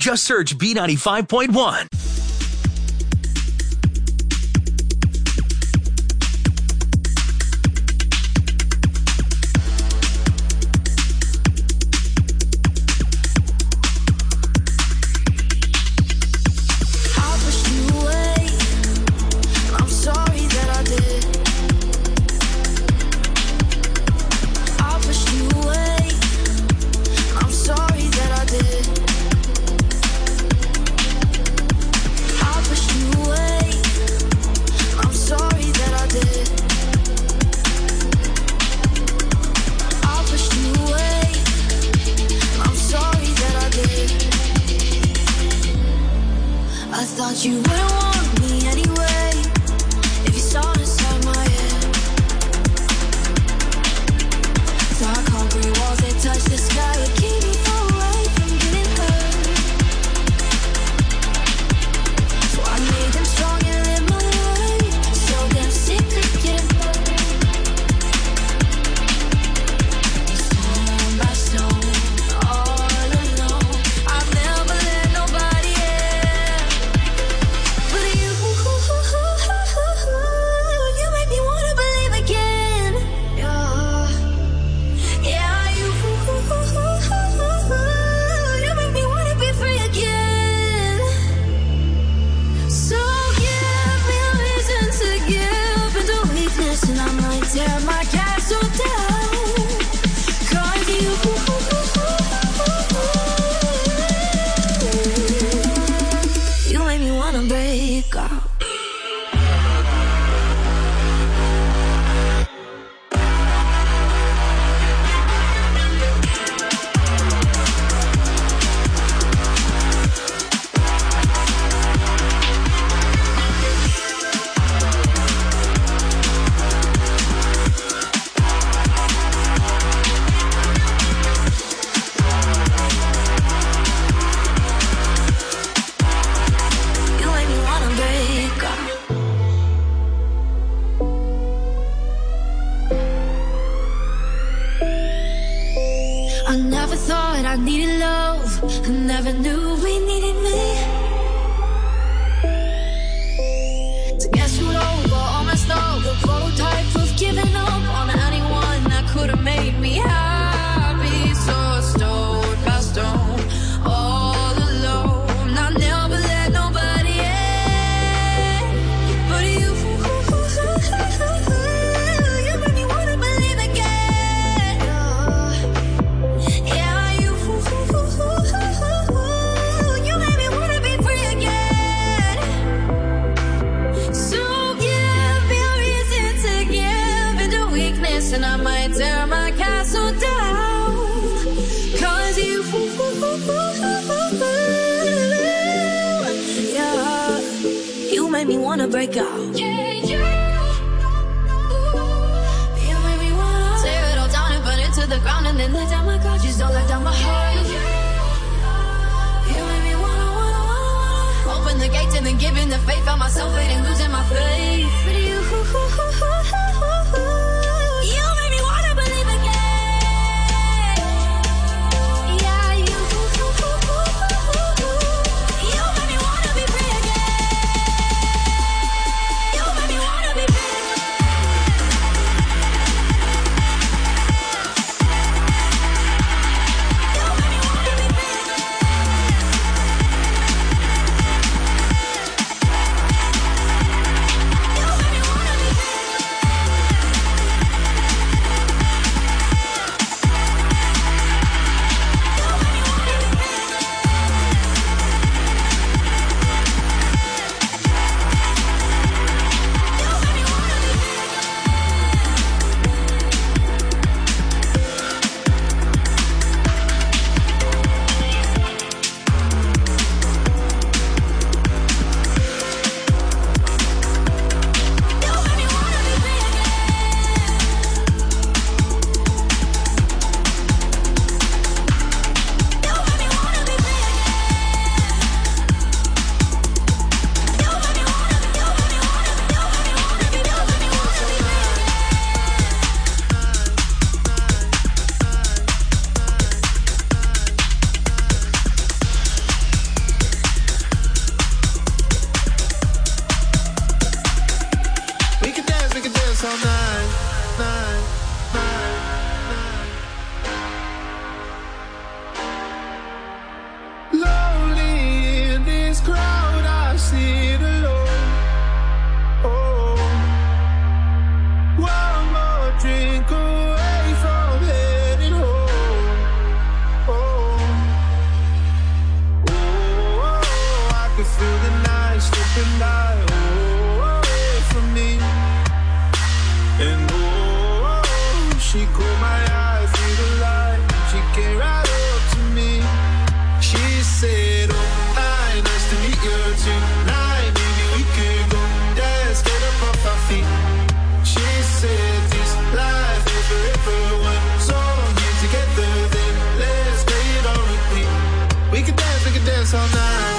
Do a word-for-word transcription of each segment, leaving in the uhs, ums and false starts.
Just search B ninety-five point one. You wouldn't want me anyway if you saw inside my head. Dark concrete walls, they touch the sky, would keep me far away from getting hurt. So I made them strong and live my life, so damn sick of getting hurt. Stone by stone, all alone, I've never let nobody in. But you, you make me wanna believe again. Yeah, yeah, you, you make me wanna be free again. So give me a reason to give into weakness, and I might tear my castle down. 'Cause you, you make me wanna break out. You make me wanna break out. I never thought I needed love. I never knew we needed me. To get screwed over, all messed up. The prototype of giving up on anyone that could have made me happy. So stone by stone, all alone. I never let nobody in. But you, you make me wanna believe again. Yeah, you, you make me wanna be free again. So give me a reason to give into weakness, and I might tear my castle down. 'Cause you, yeah, you make me wanna break out. Yeah, yeah. You make me wanna tear it all down and burn it to the ground, and then let down my guard. Just don't let down my heart. You make me wanna, wanna, wanna, wanna open the gates and then giving the faith on myself and losing my faith. But you, you make me wanna believe again. Yeah, you, you make me wanna be free again. You make me wanna be free You make me wanna be free You make me wanna be free feel the night slipping by, oh, away from me. And oh, she caught my eye through the light. She came right up to me. She said, oh, hi, nice to meet you tonight. Maybe we could go dance, get up off our feet. She said, this life is forever one song here together. Then let's play it on repeat. We could dance, we could dance all night.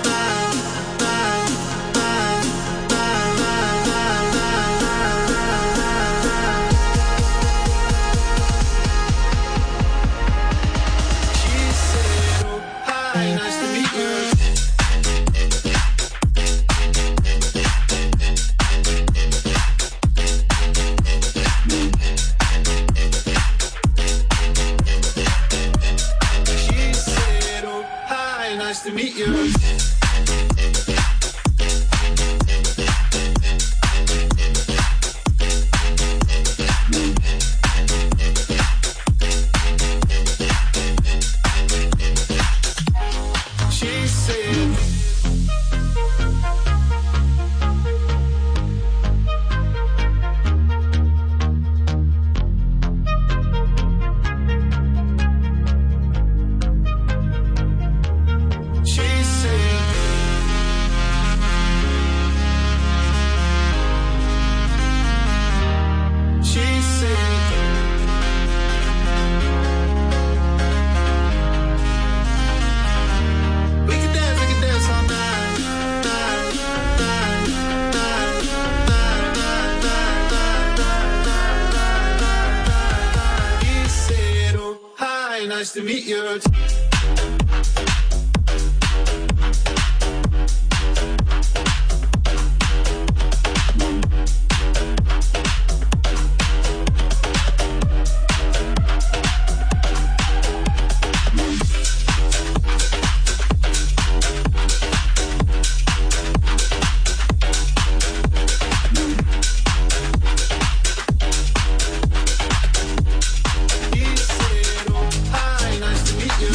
Nice to meet you. She said, nice to meet you. He said, oh, hi, nice to meet you.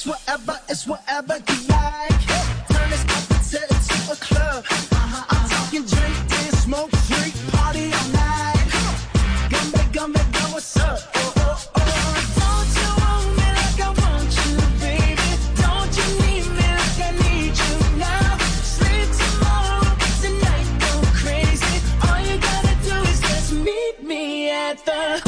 It's whatever, it's whatever you like. Turn this up into, into a club. Uh-huh, I'm talking drink, dance, smoke, drink, party all night. Gumby, gumby, girl, what's up? Oh, oh, oh. Don't you want me like I want you, baby? Don't you need me like I need you now? Sleep tomorrow, but tonight go crazy. All you gotta do is just meet me at the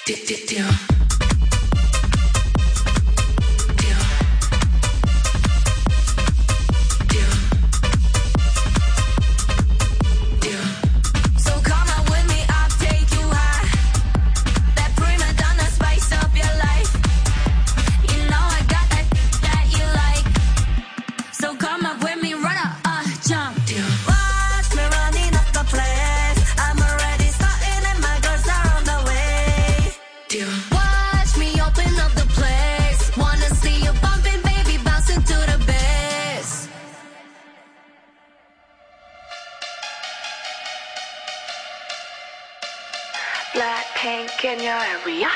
Blackpink in your area.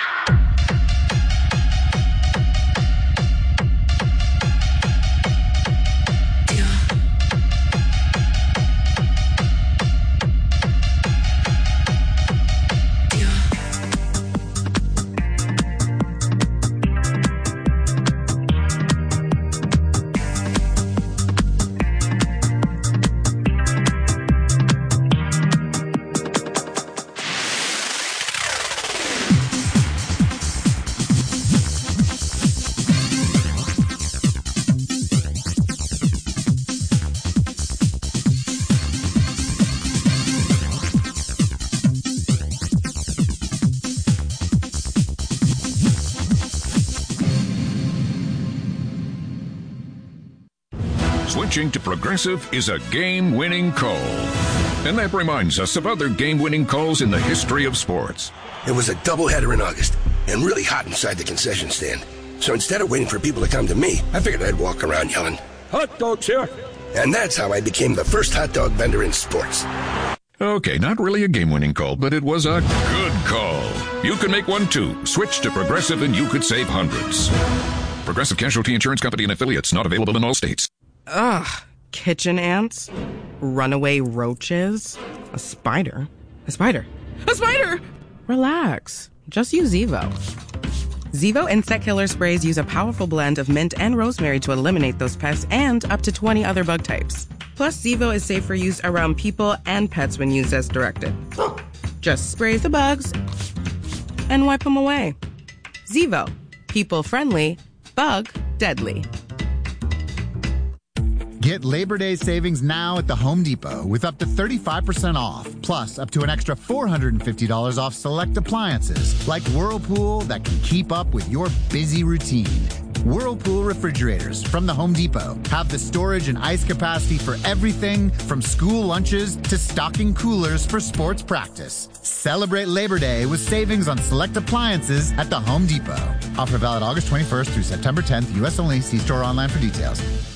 Switching to Progressive is a game-winning call. And that reminds us of other game-winning calls in the history of sports. It was a doubleheader in August, and really hot inside the concession stand. So instead of waiting for people to come to me, I figured I'd walk around yelling, "Hot dogs here!" And that's how I became the first hot dog vendor in sports. Okay, not really a game-winning call, but it was a good call. You can make one too. Switch to Progressive and you could save hundreds. Progressive Casualty Insurance Company and affiliates, not available in all states. Ugh, kitchen ants, runaway roaches, a spider, a spider, a spider! Relax, just use Zevo. Zevo insect killer sprays use a powerful blend of mint and rosemary to eliminate those pests and up to twenty other bug types. Plus, Zevo is safe for use around people and pets when used as directed. Just spray the bugs and wipe them away. Zevo, people friendly, bug deadly. Get Labor Day savings now at the Home Depot with up to thirty-five percent off, plus up to an extra four hundred fifty dollars off select appliances like Whirlpool that can keep up with your busy routine. Whirlpool refrigerators from the Home Depot have the storage and ice capacity for everything from school lunches to stocking coolers for sports practice. Celebrate Labor Day with savings on select appliances at the Home Depot. Offer valid August twenty-first through September tenth, U S only. See store online for details.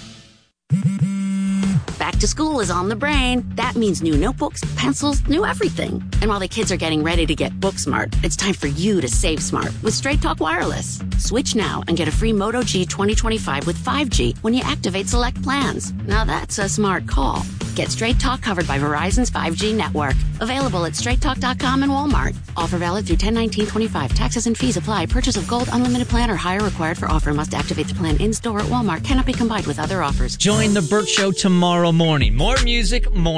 Back to school is on the brain. That means new notebooks, pencils, new everything. And while the kids are getting ready to get book smart, it's time for you to save smart with Straight Talk Wireless. Switch now and get a free Moto G twenty twenty-five with five G when you activate select plans. Now that's a smart call. Get Straight Talk covered by Verizon's five G network. Available at straight talk dot com and Walmart. Offer valid through ten nineteen twenty-five. Taxes and fees apply. Purchase of gold unlimited plan or higher required for offer. Must activate the plan in-store at Walmart. Cannot be combined with other offers. Join the Burt Show tomorrow morning. More music, more